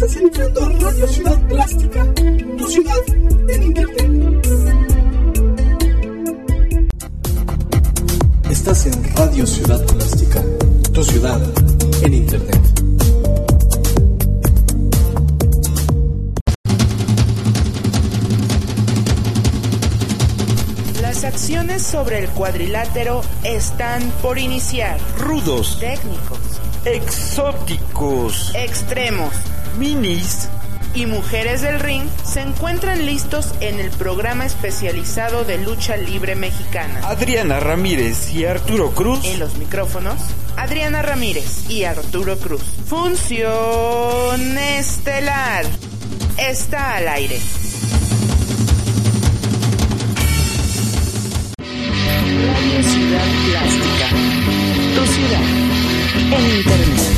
Estás entrando a Radio Ciudad Plástica, tu ciudad en internet. Estás en Radio Ciudad Plástica, tu ciudad en internet. Las acciones sobre el cuadrilátero están por iniciar. Rudos, técnicos, exóticos, extremos, minis y mujeres del ring se encuentran listos en el programa especializado de lucha libre mexicana. Adriana Ramírez y Arturo Cruz. En los micrófonos, Adriana Ramírez y Arturo Cruz. Función estelar. Está al aire. Radio Ciudad Plástica, tu ciudad en internet.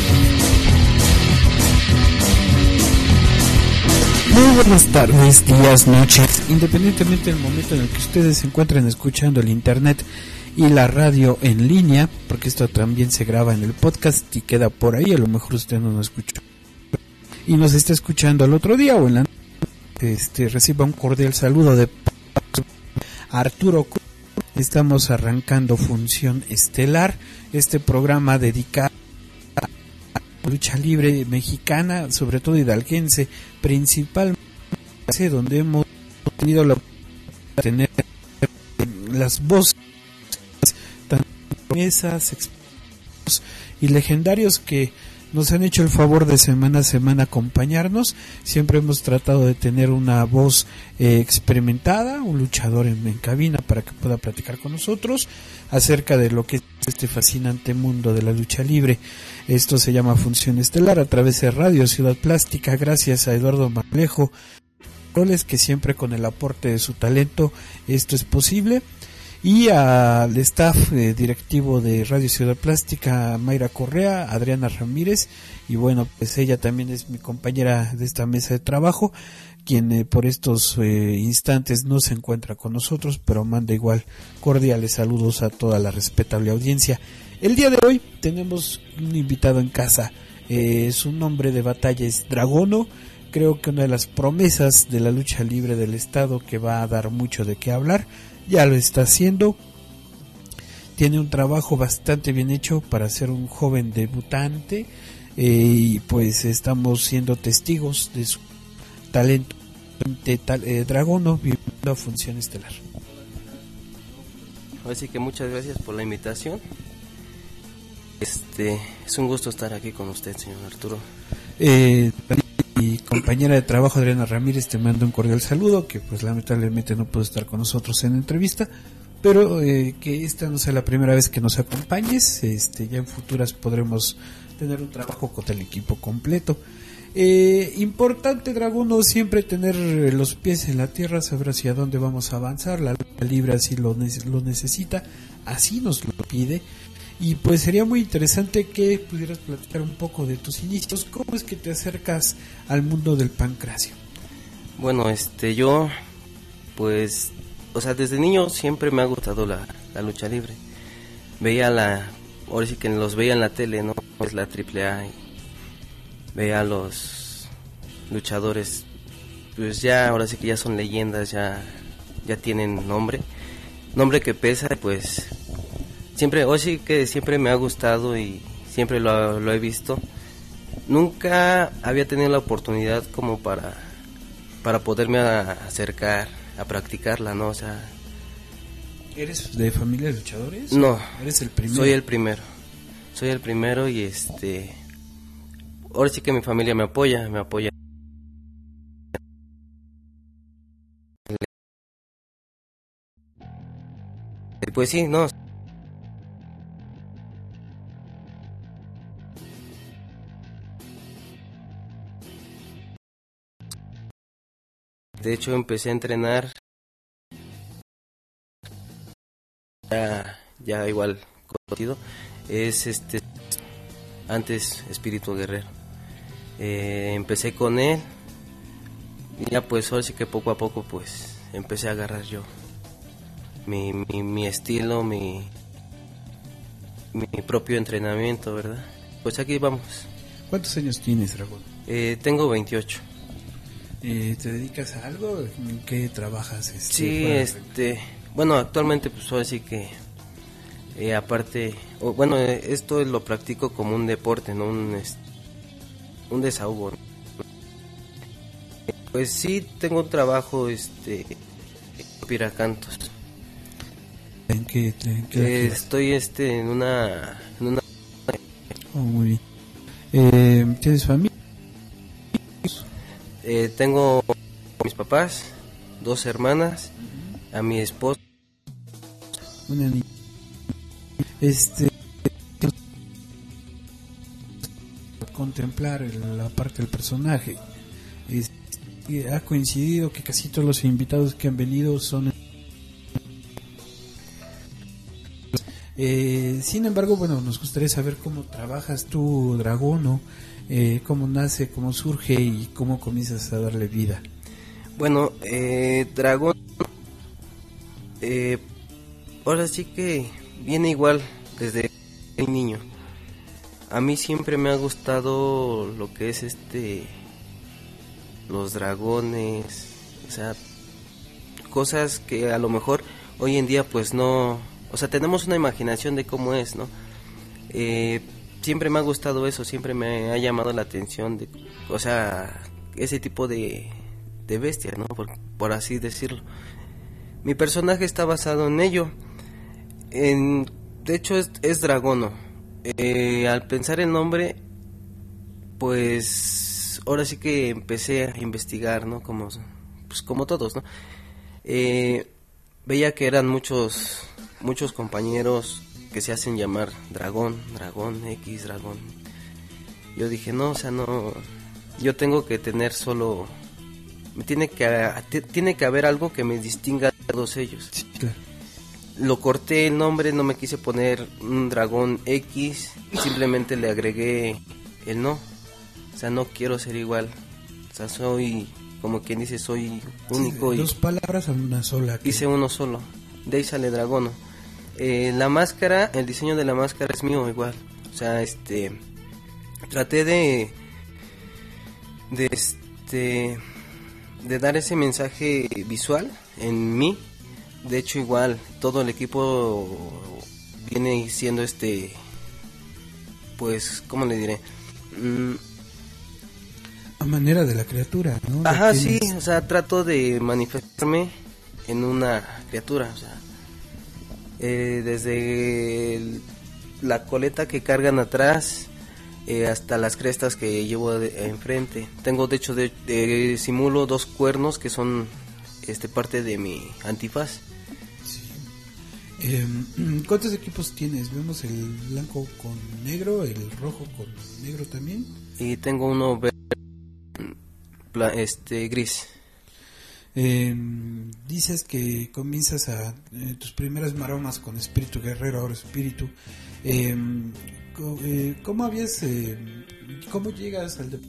Muy buenas tardes, días, noches, independientemente del momento en el que ustedes se encuentren escuchando el internet y la radio en línea, porque esto también se graba en el podcast y queda por ahí, a lo mejor usted no nos escuchó y nos está escuchando el otro día o en la reciba un cordial saludo de Arturo Cruz. Estamos arrancando Función Estelar, este programa dedicado a la lucha libre mexicana, sobre todo hidalguense, principalmente donde hemos tenido la oportunidad de tener las voces tan promesas y legendarios que nos han hecho el favor de semana a semana acompañarnos. Siempre hemos tratado de tener una voz experimentada, un luchador en cabina para que pueda platicar con nosotros acerca de lo que es este fascinante mundo de la lucha libre. Esto se llama Función Estelar a través de Radio Ciudad Plástica, gracias a Eduardo Marlejo, que siempre con el aporte de su talento esto es posible. Y al staff directivo de Radio Ciudad Plástica, Mayra Correa, Adriana Ramírez, y bueno, pues ella también es mi compañera de esta mesa de trabajo, quien por estos instantes no se encuentra con nosotros, pero manda igual cordiales saludos a toda la respetable audiencia. El día de hoy tenemos un invitado en casa, su nombre de batalla es Dragono, creo que una de las promesas de la lucha libre del estado que va a dar mucho de qué hablar. Ya lo está haciendo, tiene un trabajo bastante bien hecho para ser un joven debutante y pues estamos siendo testigos de su talento. Dragono, bienvenido a Función Estelar. Así que muchas gracias por la invitación. Es un gusto estar aquí con usted, señor Arturo. Mi compañera de trabajo Adriana Ramírez te manda un cordial saludo, que pues lamentablemente no pudo estar con nosotros en la entrevista, pero que esta no sea la primera vez que nos acompañes, ya en futuras podremos tener un trabajo con el equipo completo. Importante, Dragono, siempre tener los pies en la tierra, saber hacia dónde vamos a avanzar, la lucha libre así lo necesita, así nos lo pide. Y pues sería muy interesante que pudieras platicar un poco de tus inicios. ¿Cómo es que te acercas al mundo del pancracio? Bueno, yo, pues, desde niño siempre me ha gustado la lucha libre. Ahora sí que los veía en la tele, ¿no? Es la AAA y veía a los luchadores, pues ya, ahora sí que ya son leyendas, ya tienen nombre que pesa, pues... Siempre me ha gustado y siempre lo he visto. Nunca había tenido la oportunidad como para poderme acercar a practicarla, ¿no? O sea, ¿eres de familia de luchadores? No. ¿Eres el primero? Soy el primero y ahora sí que mi familia me apoya. Pues sí, no. De hecho, empecé a entrenar ya igual conocido, es antes Espíritu Guerrero. Empecé con él y ya pues ahora sí que poco a poco pues empecé a agarrar yo mi estilo, mi propio entrenamiento, ¿verdad? Pues aquí vamos. ¿Cuántos años tienes, Dragón? Tengo 28. ¿Te dedicas a algo? ¿En qué trabajas? Sí, fuera? Bueno, actualmente pues ahora sí que aparte, esto lo practico como un deporte, no un desahogo. Pues sí, tengo un trabajo, piracantos. ¿En qué estoy en una Oh, muy bien. ¿Tienes familia? Tengo a mis papás, 2 hermanas, a mi esposa. Una niña. Contemplar la parte del personaje. Ha coincidido que casi todos los invitados que han venido son... sin embargo, bueno, nos gustaría saber cómo trabajas tú, Dragón, ¿no? Cómo nace, cómo surge y cómo comienzas a darle vida. Bueno, Dragón, ahora sí que viene igual desde niño. A mí siempre me ha gustado lo que es los dragones, o sea, cosas que a lo mejor hoy en día pues no, o sea, tenemos una imaginación de cómo es, ¿no? Siempre me ha gustado eso, siempre me ha llamado la atención o sea, ese tipo de bestia, ¿no? Por así decirlo. Mi personaje está basado en ello. De hecho es Dragono. Al pensar el nombre, pues ahora sí que empecé a investigar, ¿no? Como todos, ¿no? Veía que eran muchos compañeros que se hacen llamar Dragón, X, Dragón. Yo dije, no, o sea, no, yo tengo que tener solo, tiene que haber algo que me distinga de todos ellos. Sí, claro. Lo corté el nombre, no me quise poner un Dragón X, simplemente le agregué el no. O sea, no quiero ser igual. O sea, soy, como quien dice, soy único. Sí, 2 palabras a una sola. Hice uno solo. De ahí sale Dragono. La máscara, el diseño de la máscara es mío igual. O sea, traté de dar ese mensaje visual en mí. De hecho, igual todo el equipo viene siendo pues, ¿cómo le diré? A manera de la criatura, ¿no? Ajá, sí, o sea, trato de manifestarme en una criatura, o sea, desde la coleta que cargan atrás hasta las crestas que llevo enfrente. Tengo, de hecho, simulo 2 cuernos que son parte de mi antifaz. ¿Cuántos equipos tienes? Vemos el blanco con negro, el rojo con negro también. Y tengo uno gris. Dices que comienzas tus primeras maromas con espíritu guerrero, ahora espíritu. ¿Cómo llegas al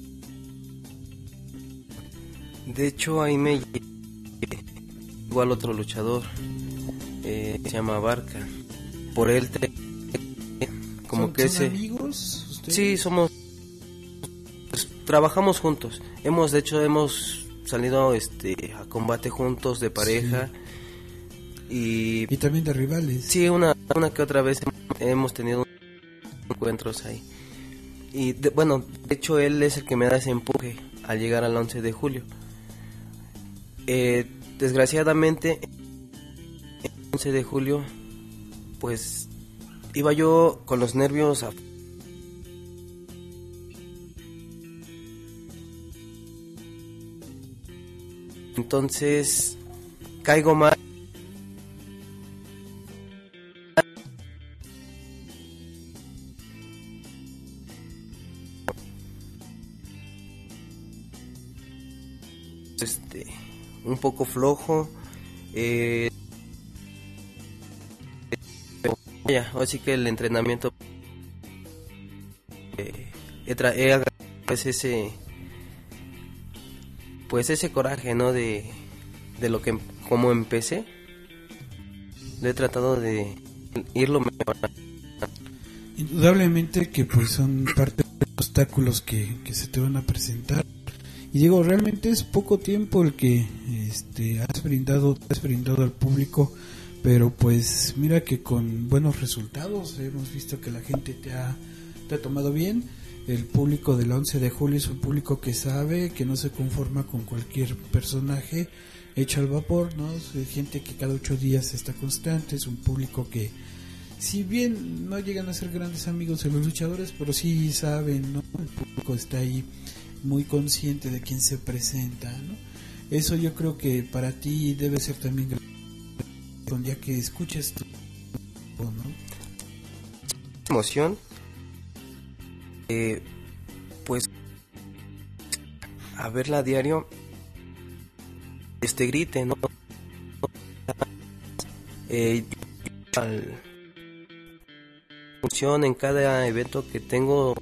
De hecho, ahí me igual otro luchador. Se llama Barca. Por él ¿Son amigos ustedes? Sí, somos, pues, trabajamos juntos. Hemos salido a combate juntos de pareja. Sí. Y también de rivales. Sí, una que otra vez hemos tenido encuentros ahí. Y de hecho él es el que me da ese empuje al llegar al 11 de julio. Desgraciadamente el 11 de julio pues iba yo con los nervios entonces caigo mal. Un poco flojo, así que el entrenamiento ese coraje, ¿no? de lo que como empecé, lo he tratado de irlo mejorando. Indudablemente que pues son parte de los obstáculos que se te van a presentar. Y digo, realmente es poco tiempo el que has brindado al público, pero pues mira que con buenos resultados. Hemos visto que la gente te ha tomado bien. El público del 11 de julio es un público que sabe, que no se conforma con cualquier personaje hecho al vapor, ¿no? Es gente que cada 8 días está constante. Es un público que, si bien no llegan a ser grandes amigos de los luchadores, pero sí saben, ¿no? El público está ahí muy consciente de quién se presenta, ¿no? Eso yo creo que para ti debe ser también ya que escuches tu, ¿no? Emoción, pues a verla a diario, grite, ¿no? Función en cada evento que tengo,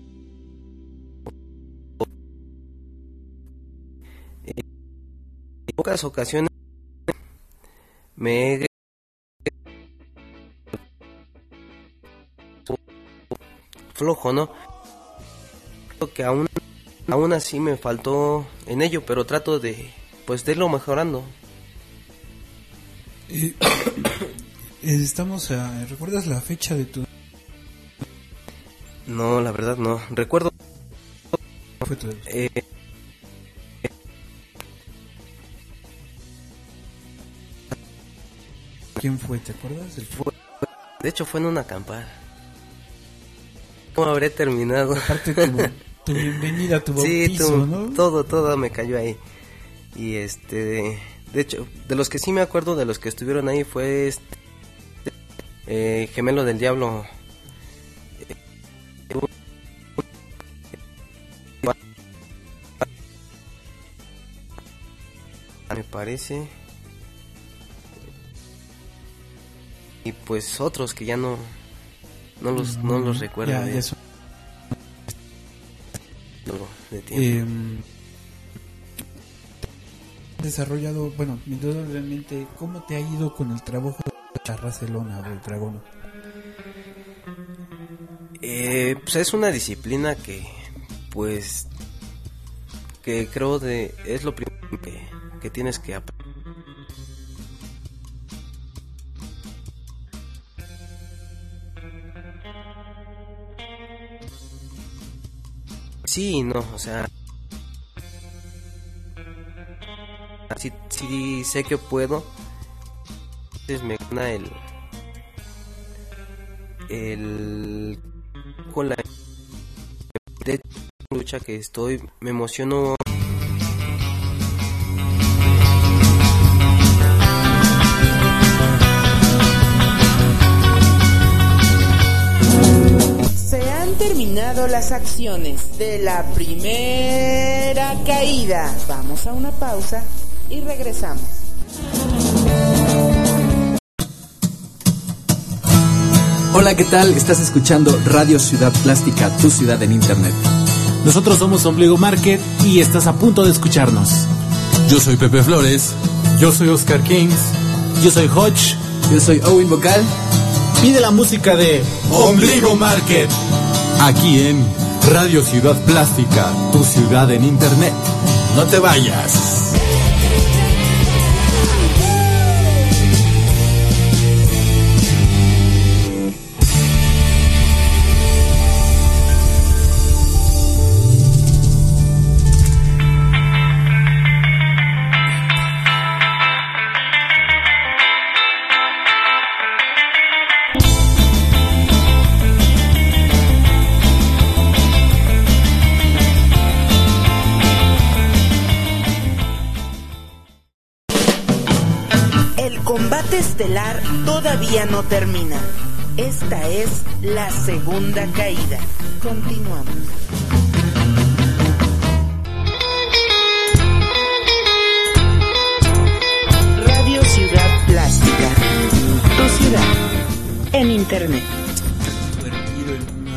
en pocas ocasiones me he flojo, ¿no? Creo que aún así me faltó en ello, pero trato de irlo mejorando. ¿Recuerdas la fecha de tu...? No, la verdad no. Recuerdo... ¿Fue tu ¿Quién fue? ¿Te acuerdas? De hecho fue en una acampada. ¿Cómo habré terminado? Aparte tu bienvenida, tu bautizo, sí, ¿no? Todo me cayó ahí. Y de hecho, de los que sí me acuerdo, de los que estuvieron ahí, fue Gemelo del Diablo. Me parece. Y pues otros que ya no los recuerdo. Ya de tiempo. Desarrollado, bueno, indudablemente, ¿cómo te ha ido con el trabajo de Charracelona o el Dragón? Pues es una disciplina que creo es lo primero que tienes que aprender. Sí, no, o sea, sí sé que puedo. Entonces me gana con la lucha que estoy, me emociono. Terminado las acciones de la primera caída. Vamos a una pausa y regresamos. Hola, ¿qué tal? Estás escuchando Radio Ciudad Plástica, tu ciudad en internet. Nosotros somos Ombligo Market y estás a punto de escucharnos. Yo soy Pepe Flores. Yo soy Oscar Kings. Yo soy Hodge. Yo soy Owen Vocal. Pide la música de Ombligo Market. Aquí en Radio Ciudad Plástica, tu ciudad en internet. No te vayas. Estelar todavía no termina. Esta es la segunda caída. Continuamos. Radio Ciudad Plástica, tu ciudad en internet. Convertido en uno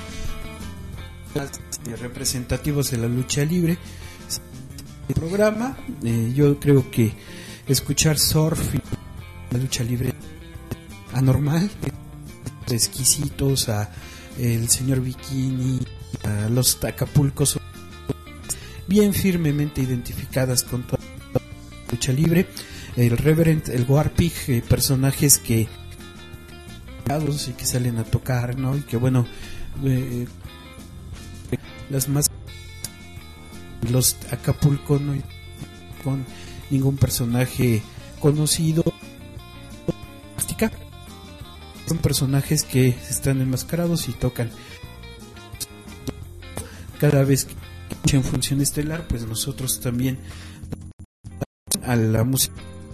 de representativos de la lucha libre. El programa, yo creo que escuchar surf y la lucha libre anormal, exquisitos, a el señor Bikini, a los Acapulcos bien firmemente identificadas con toda la lucha libre. El Reverend, el Warpig, personajes que y que salen a tocar, ¿no? Y que bueno, las más los Acapulco no con ningún personaje conocido, son personajes que están enmascarados y tocan. Cada vez que en Función Estelar, pues nosotros también a la música,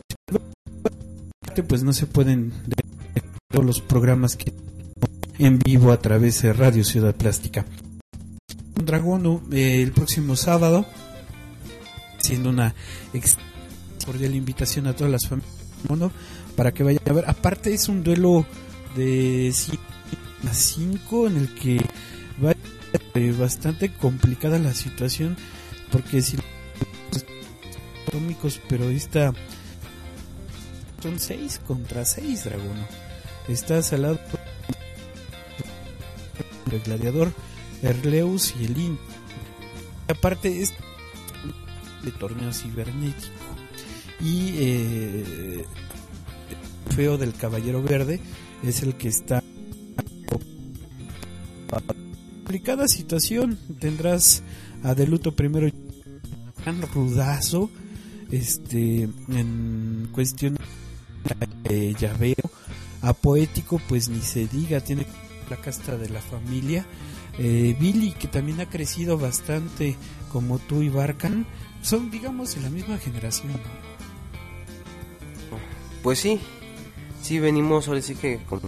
pues no se pueden de todos los programas que en vivo a través de Radio Ciudad Plástica. Dragón, el próximo sábado, siendo una cordial invitación a todas las familias del mundo para que vayan a ver. Aparte es un duelo de 5 en el que va bastante complicada la situación, porque si atómicos, pero esta son 6 contra 6, Dragón. Estás al lado del Gladiador, Erleus y el In. Aparte es de torneo cibernético y feo del Caballero Verde es el que está complicada situación. Tendrás a De Luto primero tan rudazo en cuestión de llaveo. A Poético pues ni se diga, tiene la casta de la familia. Billy, que también ha crecido bastante, como tú y Barkan, son digamos de la misma generación, ¿no? Pues sí venimos ahora sí que con...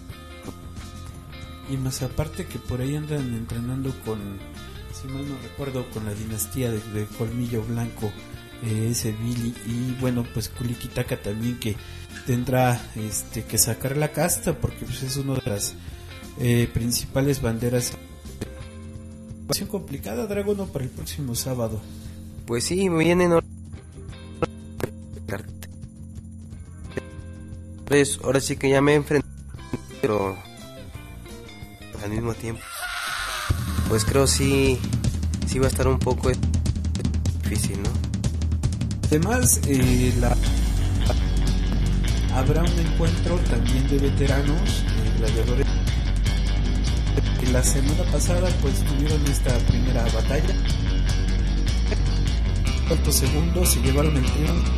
Y más aparte que por ahí andan entrenando con, si mal no recuerdo, con la dinastía de Colmillo Blanco, ese Billy. Y bueno, pues Kulikitaka también, que tendrá que sacar la casta, porque pues es una de las principales banderas. Situación complicada, Dragono, para el próximo sábado. Pues sí, vienen pues ahora sí que ya me enfrenté, pero al mismo tiempo pues creo sí va a estar un poco difícil, ¿no? Además habrá un encuentro también de veteranos, gladiadores, que la semana pasada pues tuvieron esta primera batalla. Cuarto segundo se llevaron el triunfo.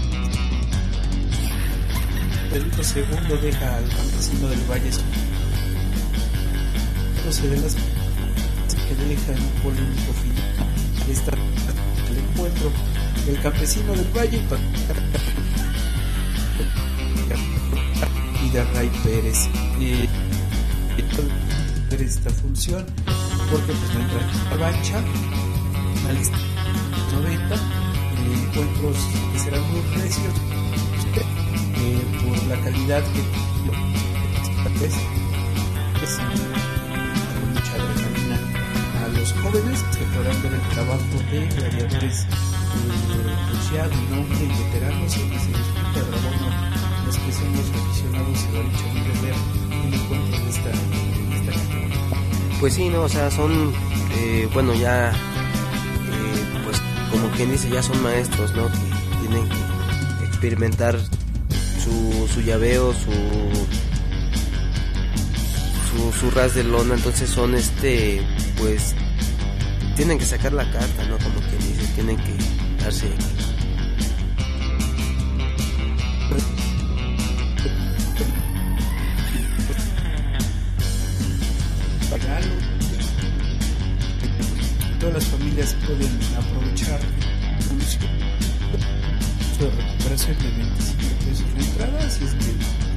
Pedrito segundo deja al campesino del Valle, se de las que deja en un polémico final. Está el encuentro del campesino del Valle y de Ray Pérez. Esta función porque pues no entra a Bancha a lista 90, encuentros que serán muy recios por la calidad que es con mucha adrenalina. A los jóvenes que podrán ver el trabajo de gladiadores ya de nombre y veteranos, y que se disfruta de Dragón. Los que somos aficionados se lo han hecho muy ver un encuentro de esta categoría. Pues sí, no, o sea, son bueno, ya pues como quien dice, ya son maestros, ¿no? Que tienen que experimentar su llaveo, su ras de lona. Entonces son pues tienen que sacar la carta, ¿no? Como quien dice, tienen que darse todas las familias pueden aprovechar de recuperación de 25 pesos de entrada, así es que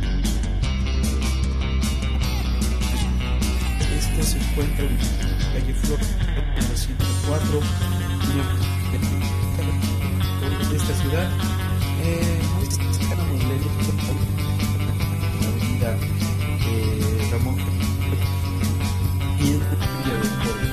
esto se encuentra en calle Flor número 104 de esta ciudad, muy cercano a la avenida Ramón y el Villa del Pueblo.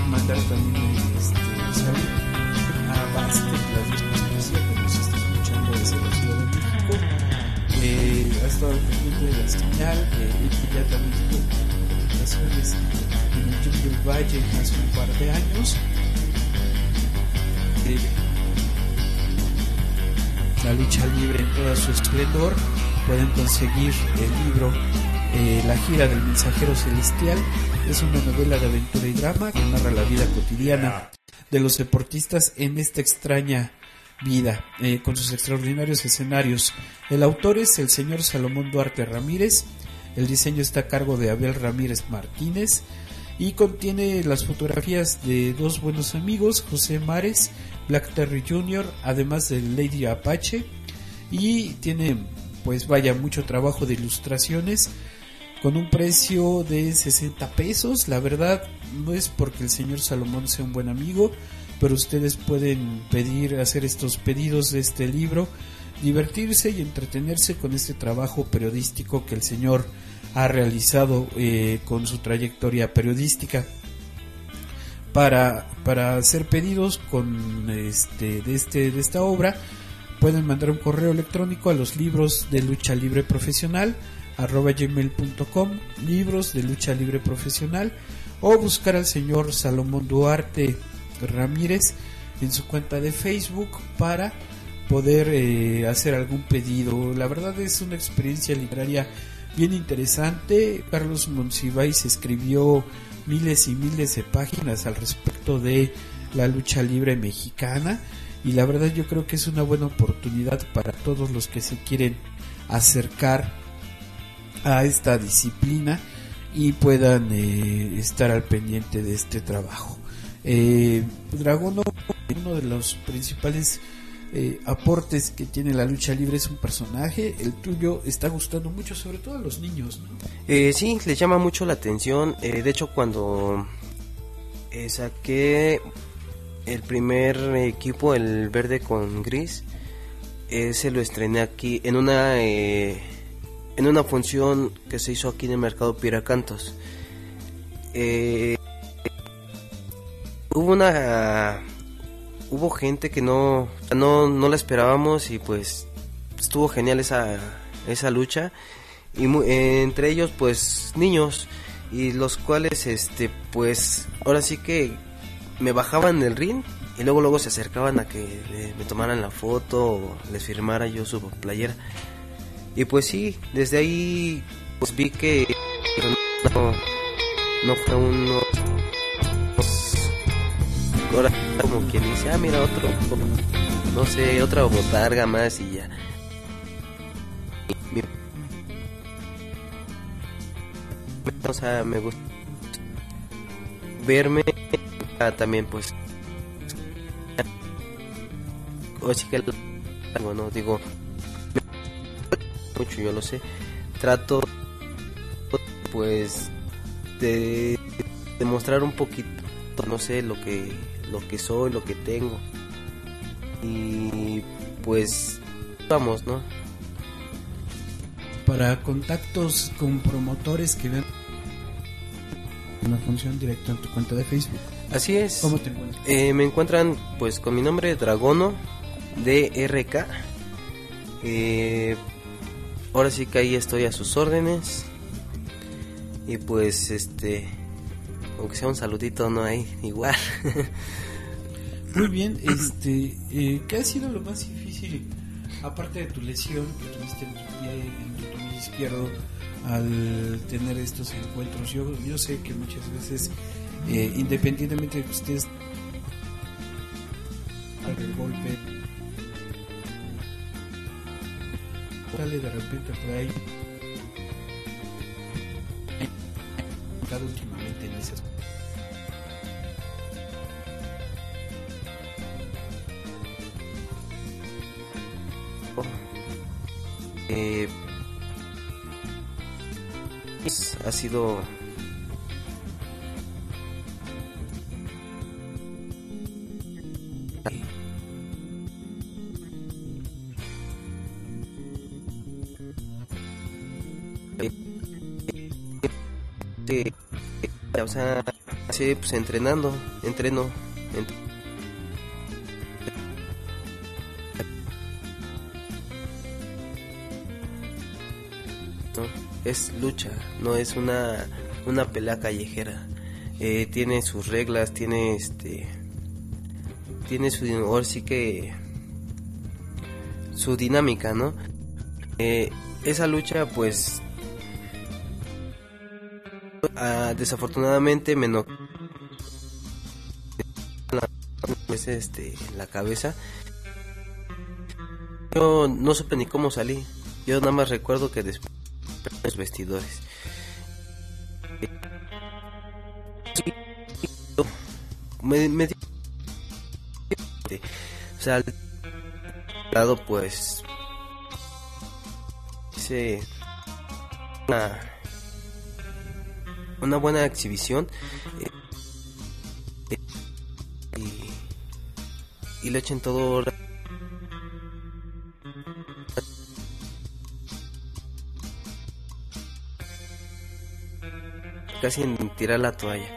mandar también salud a Baste, las Policía, que nos está escuchando desde la Ciudad de México. Ha estado pendiente de la señal, ya también tuvo comunicaciones en el Jungle Valle hace un par de años. La lucha libre en toda su esplendor. Pueden conseguir el libro La gira del mensajero celestial. Es una novela de aventura y drama que narra la vida cotidiana de los deportistas en esta extraña vida, con sus extraordinarios escenarios. El autor es el señor Salomón Duarte Ramírez. El diseño está a cargo de Abel Ramírez Martínez y contiene las fotografías de dos buenos amigos, José Mares, Black Terry Jr., además de Lady Apache, y tiene, pues vaya, mucho trabajo de ilustraciones con un precio de 60 pesos. La verdad, no es porque el señor Salomón sea un buen amigo, pero ustedes pueden hacer estos pedidos de este libro, divertirse y entretenerse con este trabajo periodístico que el señor ha realizado con su trayectoria periodística. Para hacer pedidos de esta obra, pueden mandar un correo electrónico a los libros de lucha libre profesional @gmail.com, libros de lucha libre profesional, o buscar al señor Salomón Duarte Ramírez en su cuenta de Facebook para poder hacer algún pedido. La verdad es una experiencia literaria bien interesante. Carlos Monsiváis escribió miles y miles de páginas al respecto de la lucha libre mexicana, y la verdad yo creo que es una buena oportunidad para todos los que se quieren acercar a esta disciplina y puedan estar al pendiente de este trabajo. Dragono, uno de los principales aportes que tiene la lucha libre, es un personaje. El tuyo está gustando mucho, sobre todo a los niños, ¿no? Sí, les llama mucho la atención. De hecho, cuando saqué el primer equipo, el verde con gris, se lo estrené aquí en una función que se hizo aquí en el mercado Piracantos. Hubo gente que no la esperábamos, y pues estuvo genial esa lucha, y entre ellos pues niños, y los cuales pues ahora sí que me bajaban del ring y luego se acercaban a que me tomaran la foto o les firmara yo su playera. Y pues sí, desde ahí pues vi que no fue uno, ahora como quien dice, mira, otro, no sé, otra botarga más y ya. O sea, me gusta verme también, pues, o sí que bueno, digo mucho, yo lo sé, trato pues de demostrar un poquito, no sé, lo que soy, lo que tengo, y pues vamos, ¿no? Para contactos con promotores que vean una función directa en tu cuenta de Facebook. Así es. ¿Cómo te encuentras? Me encuentran pues con mi nombre, Dragono DRK. Ahora sí que ahí estoy a sus órdenes. Y pues aunque sea un saludito, no hay igual. Muy bien, ¿qué ha sido lo más difícil, aparte de tu lesión que tuviste en tu tobillo izquierdo, al tener estos encuentros? Yo sé que muchas veces, independientemente de que ustedes hagan el golpe, sale de repente por ahí últimamente en esas. Ha sido o sea, ha empecé pues entreno. No, es lucha, no es una pelea callejera. Tiene sus reglas, tiene su, ahora sí que su dinámica, ¿no? Esa lucha pues desafortunadamente me noqueó la cabeza. Yo no supe ni cómo salí. Yo nada más recuerdo que después los vestidores me o sea, al lado pues hice una buena exhibición y le echen todo casi en tirar la toalla.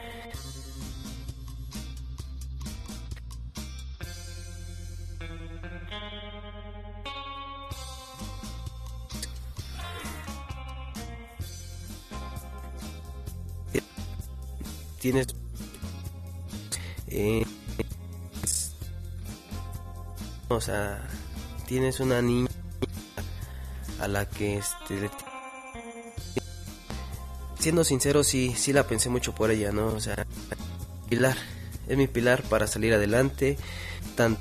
Tienes o sea, tienes una niña a la que siendo sincero sí la pensé mucho por ella, ¿no? O sea, es mi pilar para salir adelante, tanto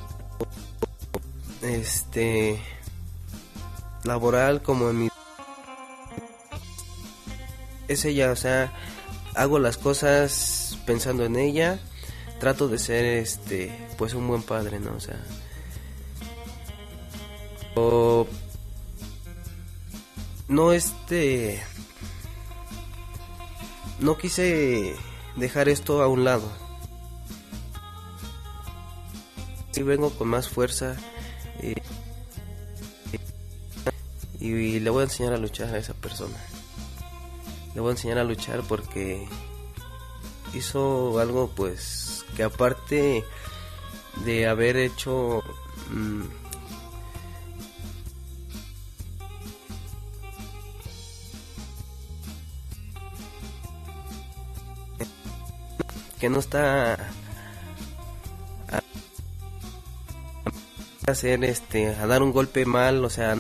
laboral como en mi es ella, o sea, hago las cosas pensando en ella, trato de ser pues un buen padre, ¿no? O sea, no quise dejar esto a un lado. Sí vengo con más fuerza y le voy a enseñar a luchar a esa persona. Le voy a enseñar a luchar porque hizo algo pues que aparte de haber hecho que no está a hacer a dar un golpe mal, o sea,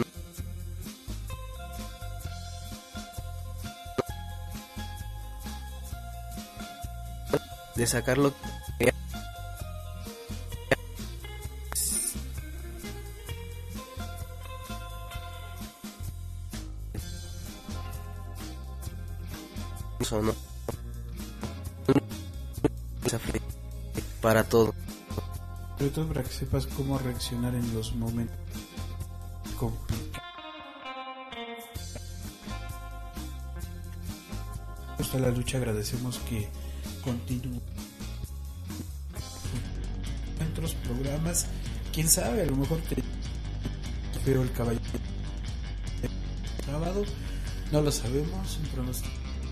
de sacarlo eso, ¿no? Para todo, sobre todo para que sepas cómo reaccionar en los momentos complicados. Hasta la lucha agradecemos que continúe en otros programas, quién sabe, a lo mejor te veo el caballo sábado, no lo sabemos, un pronóstico.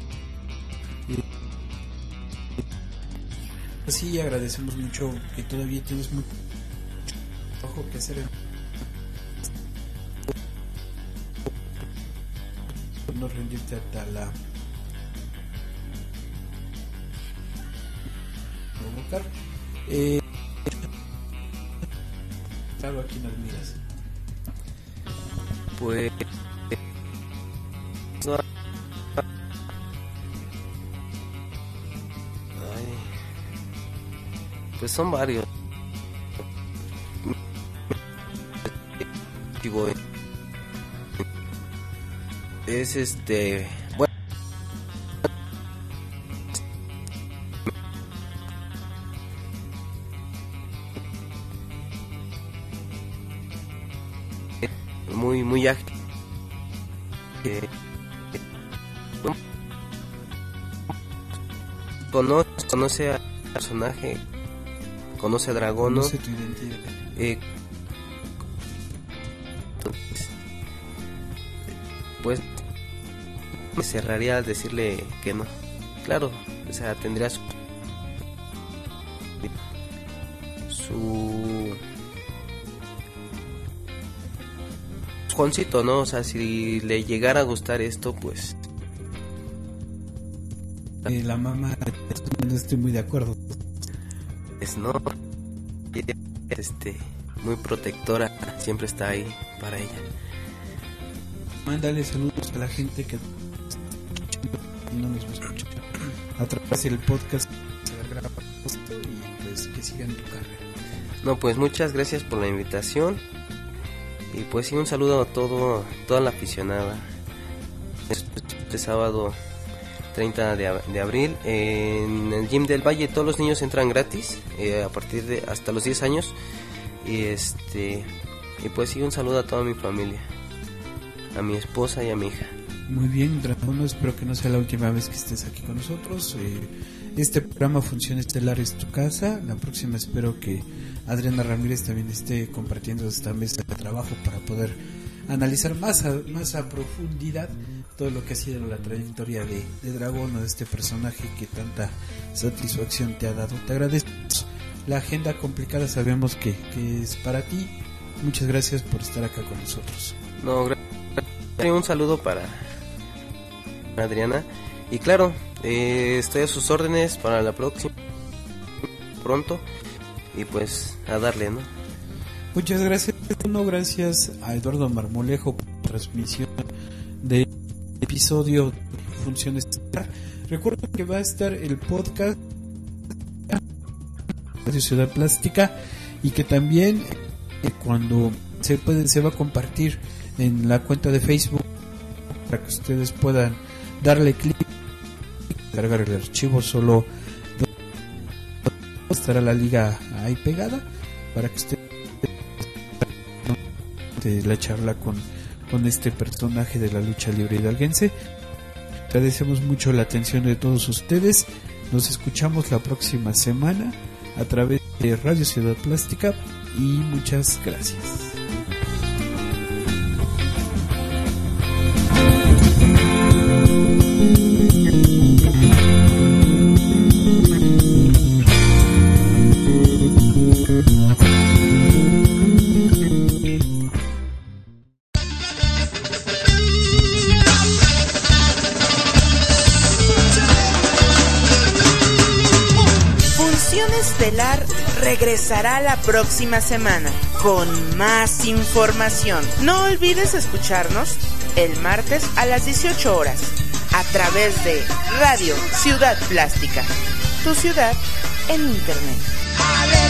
Sí, agradecemos mucho que todavía tienes mucho trabajo que hacer, no rendirte hasta la provocar. Claro, ¿a quién admiras? Pues no. Pues son varios. Digo, es bueno, muy ágil. Conoce al personaje, conoce a Dragón, conoce tu identidad. Pues me cerraría al decirle que no. Claro, o sea, tendría su su Juancito, ¿no? O sea, si le llegara a gustar esto, pues la mamá, no estoy muy de acuerdo. pues no, muy protectora, siempre está ahí para ella. Mándale saludos a la gente que no nos va a escuchar a través del podcast se graba esto y pues que sigan tu carrera. No, pues muchas gracias por la invitación y pues sí, un saludo a toda la aficionada. Este sábado 30 de abril en el Gym del Valle todos los niños entran gratis a partir de hasta los 10 años y pues sí, un saludo a toda mi familia, a mi esposa y a mi hija. Muy bien, Dragón, espero que no sea la última vez que estés aquí con nosotros. Este programa Función Estelar es tu casa. La próxima espero que Adriana Ramírez también esté compartiendo esta mesa de trabajo para poder analizar más a profundidad todo lo que ha sido la trayectoria de Dragón, o de este personaje que tanta satisfacción te ha dado. Te agradezco. La agenda complicada sabemos que es para ti. Muchas gracias por estar acá con nosotros. No, gracias. Un saludo para Adriana y claro, estoy a sus órdenes para la próxima pronto y pues a darle, ¿no? Muchas gracias. Gracias a Eduardo Marmolejo por la transmisión de episodio de Función Estelar. Recuerden que va a estar el podcast de Ciudad Plástica y que también cuando se va a compartir en la cuenta de Facebook para que ustedes puedan darle clic, cargar el archivo, solo estará la liga ahí pegada para que ustedes la charla con este personaje de la lucha libre hidalguense. Agradecemos mucho la atención de todos ustedes. Nos escuchamos la próxima semana a través de Radio Ciudad Plástica y muchas gracias. Estelar regresará la próxima semana con más información. No olvides escucharnos el martes a las 18 horas a través de Radio Ciudad Plástica, tu ciudad en Internet.